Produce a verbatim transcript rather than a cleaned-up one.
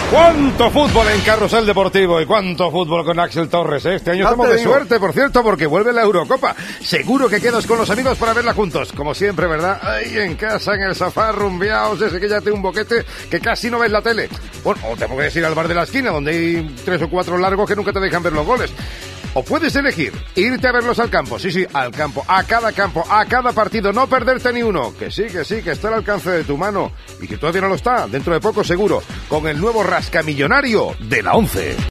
¡Cuánto fútbol en Carrusel Deportivo y cuánto fútbol con Axel Torres! ¿eh? Este año No estamos te de digo. suerte, por cierto, porque vuelve la Eurocopa. Seguro que quedas con los amigos para verla juntos, como siempre, ¿verdad? Ahí en casa, en el sofá, rumbeaos, ese que ya tiene un boquete que casi no ves la tele. Bueno, o te puedes ir al bar de la esquina, donde hay tres o cuatro largos que nunca te dejan ver los goles. O puedes elegir irte a verlos al campo, sí, sí, al campo, a cada campo, a cada partido, no perderte ni uno. Que sí, que sí, que está al alcance de tu mano. Y que todavía no lo está, dentro de poco seguro, con el nuevo rascamillonario de la ONCE.